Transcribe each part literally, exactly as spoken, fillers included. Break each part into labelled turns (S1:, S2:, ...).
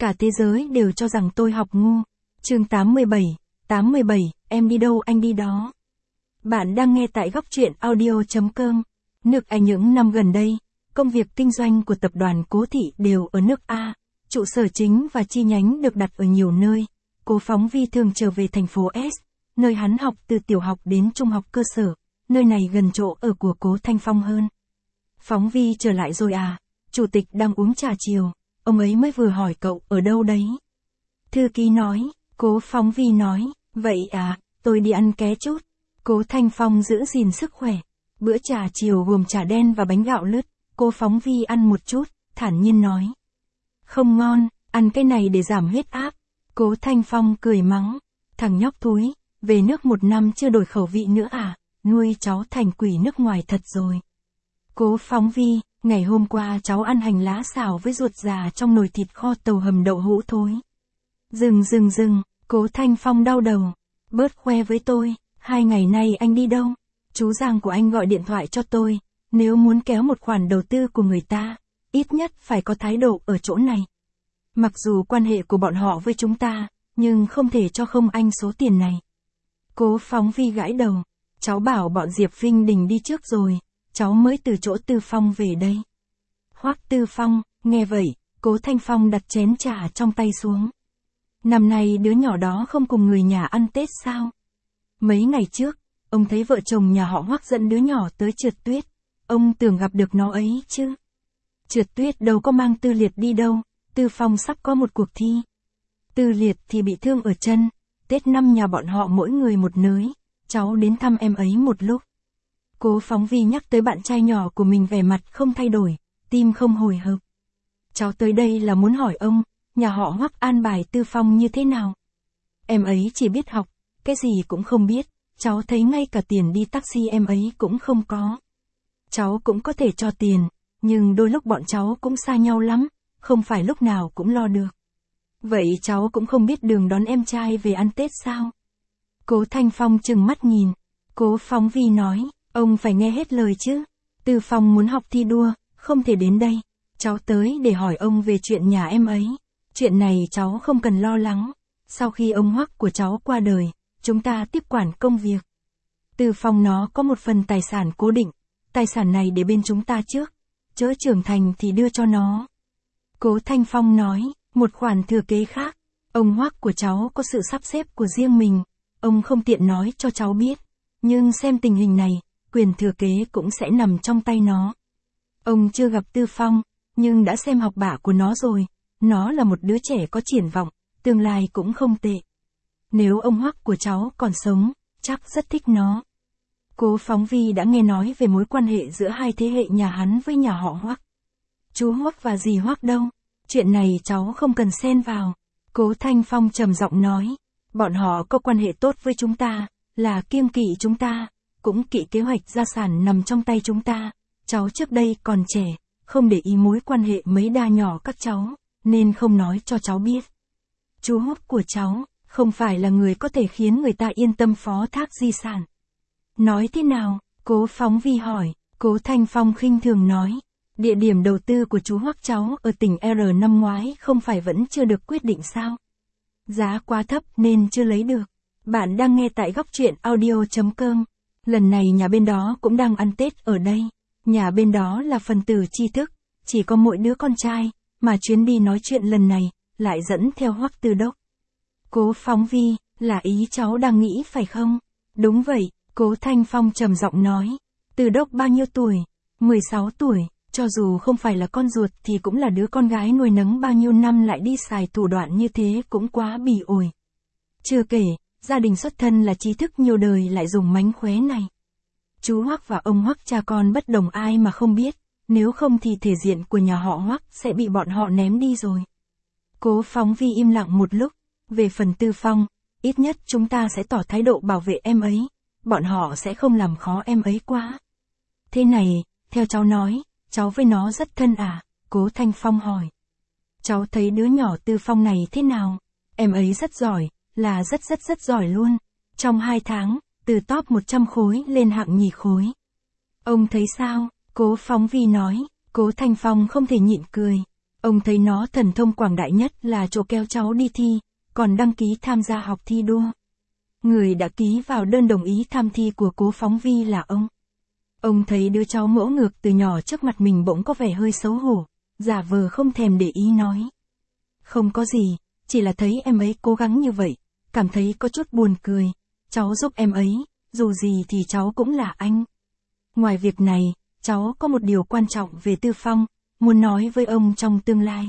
S1: Cả thế giới đều cho rằng tôi học ngu. Chương tám mươi bảy, tám mươi bảy, em đi đâu anh đi đó. Bạn đang nghe tại góc truyện audio chấm com. Nước Anh những năm gần đây, công việc kinh doanh của tập đoàn Cố Thị đều ở nước A. Trụ sở chính và chi nhánh được đặt ở nhiều nơi. Cố phóng vi thường trở về thành phố S, nơi hắn học từ tiểu học đến trung học cơ sở. Nơi này gần chỗ ở của Cố Thanh Phong hơn. Phóng vi trở lại rồi à? Chủ tịch đang uống trà chiều. Ông ấy mới vừa hỏi cậu ở đâu đấy. Thư ký nói. Cố phóng vi nói. Vậy à, tôi đi ăn ké chút. Cố Thanh Phong giữ gìn sức khỏe. Bữa trà chiều gồm trà đen và bánh gạo lứt. Cô phóng vi ăn một chút, thản nhiên nói. Không ngon, ăn cái này để giảm huyết áp. Cố Thanh Phong cười mắng. Thằng nhóc thúi, về nước một năm chưa đổi khẩu vị nữa à, nuôi cháu thành quỷ nước ngoài thật rồi. Cố phóng vi, ngày hôm qua cháu ăn hành lá xào với ruột già trong nồi thịt kho tàu hầm đậu hũ thối. Dừng dừng dừng, Cố Thanh Phong đau đầu. Bớt khoe với tôi, hai ngày nay anh đi đâu? Chú Giang của anh gọi điện thoại cho tôi, nếu muốn kéo một khoản đầu tư của người ta, ít nhất phải có thái độ ở chỗ này. Mặc dù quan hệ của bọn họ với chúng ta, nhưng không thể cho không anh số tiền này. Cố phóng vi gãi đầu, cháu bảo bọn Diệp Vinh Đình đi trước rồi, cháu mới từ chỗ Tư Phong về đây. Hoắc Tư Phong, nghe vậy, Cố Thanh Phong đặt chén trà trong tay xuống. Năm nay đứa nhỏ đó không cùng người nhà ăn Tết sao? Mấy ngày trước, ông thấy vợ chồng nhà họ Hoắc dẫn đứa nhỏ tới trượt tuyết, ông tưởng gặp được nó ấy chứ. Trượt tuyết đâu có mang Tư Liệt đi đâu, Tư Phong sắp có một cuộc thi. Tư Liệt thì bị thương ở chân, Tết năm nhà bọn họ mỗi người một nới, cháu đến thăm em ấy một lúc. Cố phóng vi nhắc tới bạn trai nhỏ của mình vẻ mặt không thay đổi, tim không hồi hộp. Cháu tới đây là muốn hỏi ông, nhà họ Hoắc an bài Tư Phong như thế nào? Em ấy chỉ biết học, cái gì cũng không biết, cháu thấy ngay cả tiền đi taxi em ấy cũng không có. Cháu cũng có thể cho tiền, nhưng đôi lúc bọn cháu cũng xa nhau lắm, không phải lúc nào cũng lo được. Vậy cháu cũng không biết đường đón em trai về ăn Tết sao? Cố Thanh Phong trừng mắt nhìn. Cố phóng vi nói, ông phải nghe hết lời chứ. Tư Phong muốn học thi đua, không thể đến đây. Cháu tới để hỏi ông về chuyện nhà em ấy. Chuyện này cháu không cần lo lắng. Sau khi ông Hoắc của cháu qua đời, chúng ta tiếp quản công việc. Tư Phong nó có một phần tài sản cố định. Tài sản này để bên chúng ta trước. Chớ trưởng thành thì đưa cho nó. Cố Thanh Phong nói, một khoản thừa kế khác. Ông Hoắc của cháu có sự sắp xếp của riêng mình. Ông không tiện nói cho cháu biết. Nhưng xem tình hình này, quyền thừa kế cũng sẽ nằm trong tay nó. Ông chưa gặp Tư Phong, nhưng đã xem học bạ của nó rồi. Nó là một đứa trẻ có triển vọng, tương lai cũng không tệ. Nếu ông Hoắc của cháu còn sống, chắc rất thích nó. Cố phóng vi đã nghe nói về mối quan hệ giữa hai thế hệ nhà hắn với nhà họ Hoắc. Chú Hoắc và dì Hoắc đâu? Chuyện này cháu không cần xen vào. Cố Thanh Phong trầm giọng nói. Bọn họ có quan hệ tốt với chúng ta, là kiêng kỵ chúng ta, cũng kỵ kế hoạch gia sản nằm trong tay chúng ta. Cháu trước đây còn trẻ, không để ý mối quan hệ mấy đa nhỏ các cháu, nên không nói cho cháu biết. Chú Hoắc của cháu, không phải là người có thể khiến người ta yên tâm phó thác di sản. Nói thế nào? Cố phóng vi hỏi. Cố Thanh Phong khinh thường nói. Địa điểm đầu tư của chú Hoắc cháu ở tỉnh R năm ngoái không phải vẫn chưa được quyết định sao? Giá quá thấp nên chưa lấy được. Bạn đang nghe tại góc truyện audio chấm com. Lần này nhà bên đó cũng đang ăn Tết ở đây. Nhà bên đó là phần tử tri thức, chỉ có mỗi đứa con trai, mà chuyến đi nói chuyện lần này, lại dẫn theo Hoắc Tư Đốc. Cố phóng vi, là ý cháu đang nghĩ phải không? Đúng vậy, Cố Thanh Phong trầm giọng nói. Tư Đốc bao nhiêu tuổi? mười sáu tuổi, cho dù không phải là con ruột thì cũng là đứa con gái nuôi nấng bao nhiêu năm lại đi xài thủ đoạn như thế cũng quá bỉ ổi. Chưa kể, gia đình xuất thân là trí thức nhiều đời lại dùng mánh khóe này. Chú Hoắc và ông Hoắc cha con bất đồng ai mà không biết, nếu không thì thể diện của nhà họ Hoắc sẽ bị bọn họ ném đi rồi. Cố phóng vi im lặng một lúc, về phần Tư Phong, ít nhất chúng ta sẽ tỏ thái độ bảo vệ em ấy, bọn họ sẽ không làm khó em ấy quá. Thế này, theo cháu nói, cháu với nó rất thân à? Cố Thanh Phong hỏi. Cháu thấy đứa nhỏ Tư Phong này thế nào? Em ấy rất giỏi, là rất rất rất giỏi luôn. Trong hai tháng, từ top một trăm khối lên hạng nhì khối. Ông thấy sao? Cố phóng vi nói. Cố Thanh Phong không thể nhịn cười. Ông thấy nó thần thông quảng đại nhất là chỗ kéo cháu đi thi, còn đăng ký tham gia học thi đua. Người đã ký vào đơn đồng ý tham thi của Cố Phóng Vi là ông. Ông thấy đứa cháu ngỗ ngược từ nhỏ trước mặt mình bỗng có vẻ hơi xấu hổ, giả vờ không thèm để ý nói. Không có gì, chỉ là thấy em ấy cố gắng như vậy, cảm thấy có chút buồn cười, cháu giúp em ấy, dù gì thì cháu cũng là anh. Ngoài việc này, cháu có một điều quan trọng về Tư Phong, muốn nói với ông trong tương lai.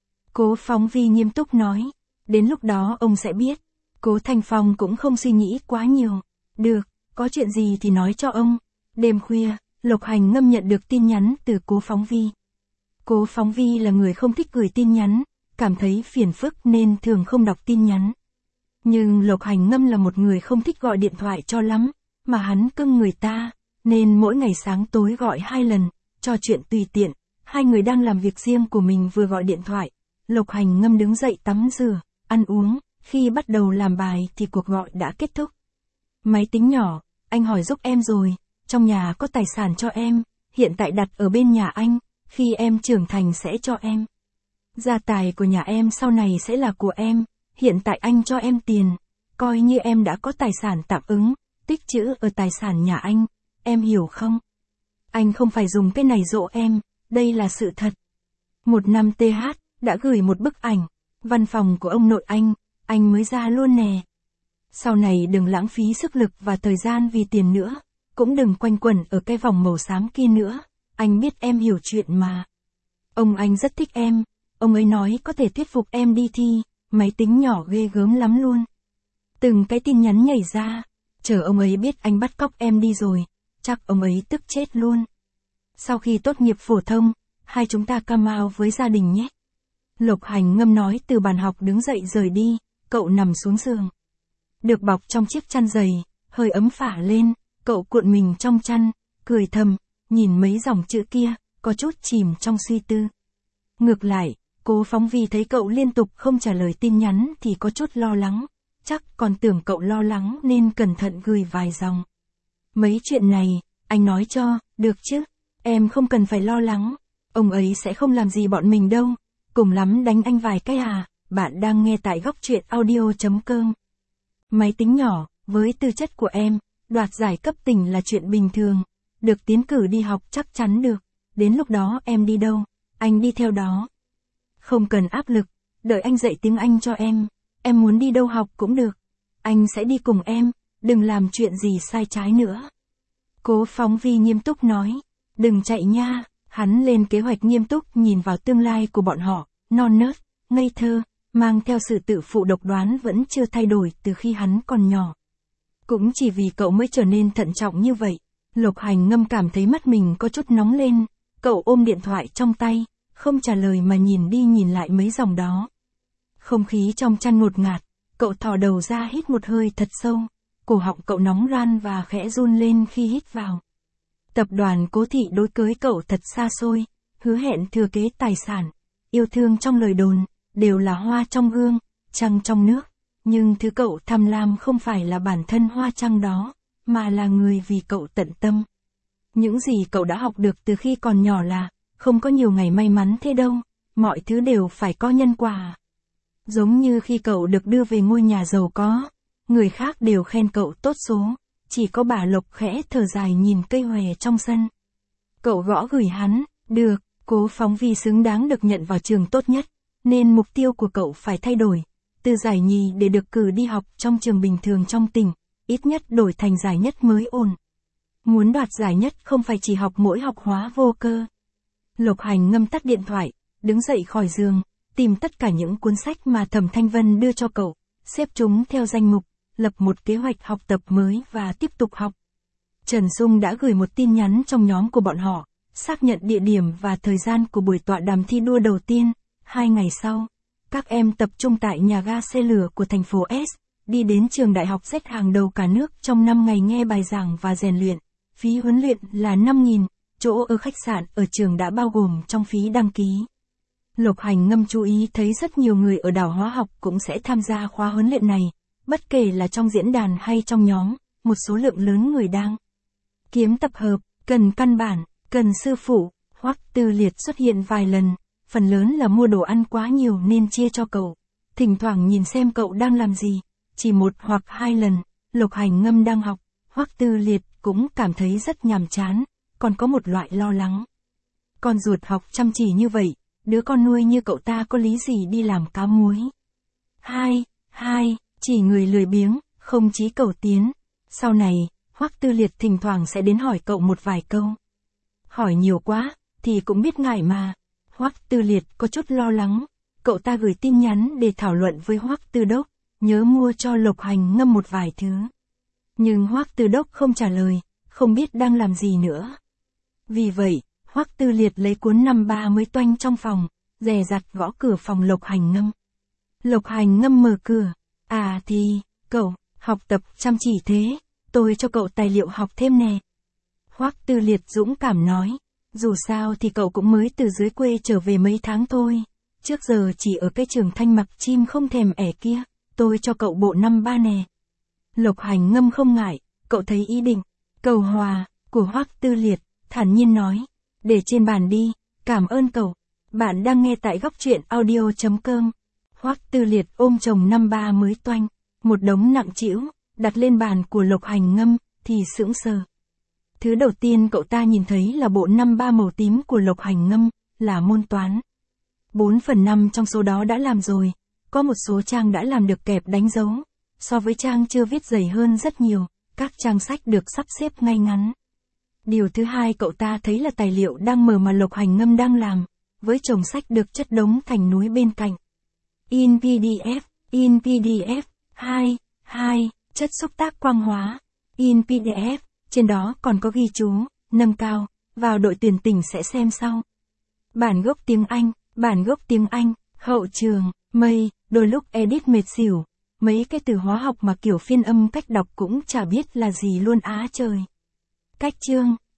S1: Cố Phóng Vi nghiêm túc nói, đến lúc đó ông sẽ biết. Cố Thanh Phong cũng không suy nghĩ quá nhiều. Được, có chuyện gì thì nói cho ông. Đêm khuya, Lộc Hành Ngâm nhận được tin nhắn từ Cố Phóng Vi. Cố Phóng Vi là người không thích gửi tin nhắn, cảm thấy phiền phức nên thường không đọc tin nhắn. Nhưng Lộc Hành Ngâm là một người không thích gọi điện thoại cho lắm, mà hắn cưng người ta, nên mỗi ngày sáng tối gọi hai lần, trò chuyện tùy tiện. Hai người đang làm việc riêng của mình vừa gọi điện thoại. Lộc Hành Ngâm đứng dậy tắm rửa, ăn uống, khi bắt đầu làm bài thì cuộc gọi đã kết thúc. Máy tính nhỏ, anh hỏi giúp em rồi, trong nhà có tài sản cho em, hiện tại đặt ở bên nhà anh, khi em trưởng thành sẽ cho em. Gia tài của nhà em sau này sẽ là của em, hiện tại anh cho em tiền, coi như em đã có tài sản tạm ứng, tích trữ ở tài sản nhà anh, em hiểu không? Anh không phải dùng cái này dỗ em, đây là sự thật. Một năm tê hát đã gửi một bức ảnh, văn phòng của ông nội anh, anh mới ra luôn nè. Sau này đừng lãng phí sức lực và thời gian vì tiền nữa, cũng đừng quanh quẩn ở cái vòng màu xám kia nữa, anh biết em hiểu chuyện mà. Ông anh rất thích em, ông ấy nói có thể thuyết phục em đi thi, máy tính nhỏ ghê gớm lắm luôn. Từng cái tin nhắn nhảy ra, chờ ông ấy biết anh bắt cóc em đi rồi, chắc ông ấy tức chết luôn. Sau khi tốt nghiệp phổ thông, hai chúng ta come out với gia đình nhé. Lộc Hành Ngâm nói từ bàn học đứng dậy rời đi, cậu nằm xuống giường. Được bọc trong chiếc chăn dày, hơi ấm phả lên, cậu cuộn mình trong chăn, cười thầm, nhìn mấy dòng chữ kia, có chút chìm trong suy tư. Ngược lại, Cố Phóng Vi thấy cậu liên tục không trả lời tin nhắn thì có chút lo lắng, chắc còn tưởng cậu lo lắng nên cẩn thận gửi vài dòng. Mấy chuyện này, anh nói cho, được chứ, em không cần phải lo lắng, ông ấy sẽ không làm gì bọn mình đâu, cùng lắm đánh anh vài cái à. Bạn đang nghe tại góc truyện audio chấm com. Máy tính nhỏ, với tư chất của em, đoạt giải cấp tỉnh là chuyện bình thường, được tiến cử đi học chắc chắn được, đến lúc đó em đi đâu, anh đi theo đó. Không cần áp lực, đợi anh dạy tiếng Anh cho em, em muốn đi đâu học cũng được, anh sẽ đi cùng em, đừng làm chuyện gì sai trái nữa. Cố Phóng Vi nghiêm túc nói, đừng chạy nha, hắn lên kế hoạch nghiêm túc nhìn vào tương lai của bọn họ, non nớt, ngây thơ, mang theo sự tự phụ độc đoán vẫn chưa thay đổi từ khi hắn còn nhỏ. Cũng chỉ vì cậu mới trở nên thận trọng như vậy, Lộc Hành Ngâm cảm thấy mắt mình có chút nóng lên, cậu ôm điện thoại trong tay, không trả lời mà nhìn đi nhìn lại mấy dòng đó. Không khí trong chăn ngột ngạt, cậu thò đầu ra hít một hơi thật sâu, cổ họng cậu nóng ran và khẽ run lên khi hít vào. Tập đoàn Cố Thị đối cưới cậu thật xa xôi, hứa hẹn thừa kế tài sản, yêu thương trong lời đồn, đều là hoa trong gương, trăng trong nước, nhưng thứ cậu tham lam không phải là bản thân hoa trăng đó, mà là người vì cậu tận tâm. Những gì cậu đã học được từ khi còn nhỏ là, không có nhiều ngày may mắn thế đâu, mọi thứ đều phải có nhân quả. Giống như khi cậu được đưa về ngôi nhà giàu có, người khác đều khen cậu tốt số, chỉ có bà Lộc khẽ thở dài nhìn cây hòe trong sân. Cậu gõ gửi hắn, được, Cố Phóng Vi xứng đáng được nhận vào trường tốt nhất, nên mục tiêu của cậu phải thay đổi, từ giải nhì để được cử đi học trong trường bình thường trong tỉnh, ít nhất đổi thành giải nhất mới ổn. Muốn đoạt giải nhất không phải chỉ học mỗi học hóa vô cơ. Lộc Hành Ngâm tắt điện thoại, đứng dậy khỏi giường, tìm tất cả những cuốn sách mà Thẩm Thanh Vân đưa cho cậu, xếp chúng theo danh mục, lập một kế hoạch học tập mới và tiếp tục học. Trần Dung đã gửi một tin nhắn trong nhóm của bọn họ, xác nhận địa điểm và thời gian của buổi tọa đàm thi đua đầu tiên. Hai ngày sau, các em tập trung tại nhà ga xe lửa của thành phố S, đi đến trường đại học Z hàng đầu cả nước trong năm ngày nghe bài giảng và rèn luyện. Phí huấn luyện là năm nghìn, chỗ ở khách sạn ở trường đã bao gồm trong phí đăng ký. Lộc Hành Ngâm chú ý thấy rất nhiều người ở đảo hóa học cũng sẽ tham gia khóa huấn luyện này, bất kể là trong diễn đàn hay trong nhóm, một số lượng lớn người đang kiếm tập hợp, cần căn bản, cần sư phụ, Hoắc Tư Liệt xuất hiện vài lần, phần lớn là mua đồ ăn quá nhiều nên chia cho cậu. Thỉnh thoảng nhìn xem cậu đang làm gì, chỉ một hoặc hai lần, Lộc Hành Ngâm đang học, Hoắc Tư Liệt cũng cảm thấy rất nhàm chán, còn có một loại lo lắng. Con ruột học chăm chỉ như vậy, đứa con nuôi như cậu ta có lý gì đi làm cá muối. Hai, hai, chỉ người lười biếng, không chí cầu tiến. Sau này, Hoắc Tư Liệt thỉnh thoảng sẽ đến hỏi cậu một vài câu. Hỏi nhiều quá, thì cũng biết ngại mà. Hoắc Tư Liệt có chút lo lắng, cậu ta gửi tin nhắn để thảo luận với Hoắc Tư Đốc, nhớ mua cho Lộc Hành Ngâm một vài thứ. Nhưng Hoắc Tư Đốc không trả lời, không biết đang làm gì nữa. Vì vậy, Hoắc Tư Liệt lấy cuốn năm ba mới toanh trong phòng, dè dặt gõ cửa phòng Lộc Hành Ngâm. Lộc Hành Ngâm mở cửa. À thì, cậu, học tập chăm chỉ thế, tôi cho cậu tài liệu học thêm nè. Hoắc Tư Liệt dũng cảm nói, dù sao thì cậu cũng mới từ dưới quê trở về mấy tháng thôi. Trước giờ chỉ ở cái trường Thanh Mặc Chim không thèm ẻ kia, tôi cho cậu bộ năm ba nè. Lộc Hành Ngâm không ngại, cậu thấy ý định cầu hòa của Hoắc Tư Liệt, thản nhiên nói, để trên bàn đi, cảm ơn cậu. Bạn đang nghe tại góc truyện audio chấm com. Hoắc Tư Liệt ôm chồng năm ba mới toanh, một đống nặng trĩu, đặt lên bàn của Lộc Hành Ngâm, thì sững sờ. Thứ đầu tiên cậu ta nhìn thấy là bộ năm ba màu tím của Lộc Hành Ngâm, là môn toán. bốn phần năm trong số đó đã làm rồi, có một số trang đã làm được kẹp đánh dấu, so với trang chưa viết dày hơn rất nhiều, các trang sách được sắp xếp ngay ngắn. Điều thứ hai cậu ta thấy là tài liệu đang mở mà Lộc Hành Ngâm đang làm, với chồng sách được chất đống thành núi bên cạnh. In pê đê ép, in pê đê ép, hai, hai, chất xúc tác quang hóa, in pê đê ép, trên đó còn có ghi chú, nâng cao, vào đội tuyển tỉnh sẽ xem sau. Bản gốc tiếng Anh, bản gốc tiếng Anh, hậu trường, mây, đôi lúc edit mệt xỉu, mấy cái từ hóa học mà kiểu phiên âm cách đọc cũng chả biết là gì luôn á trời. Cách chương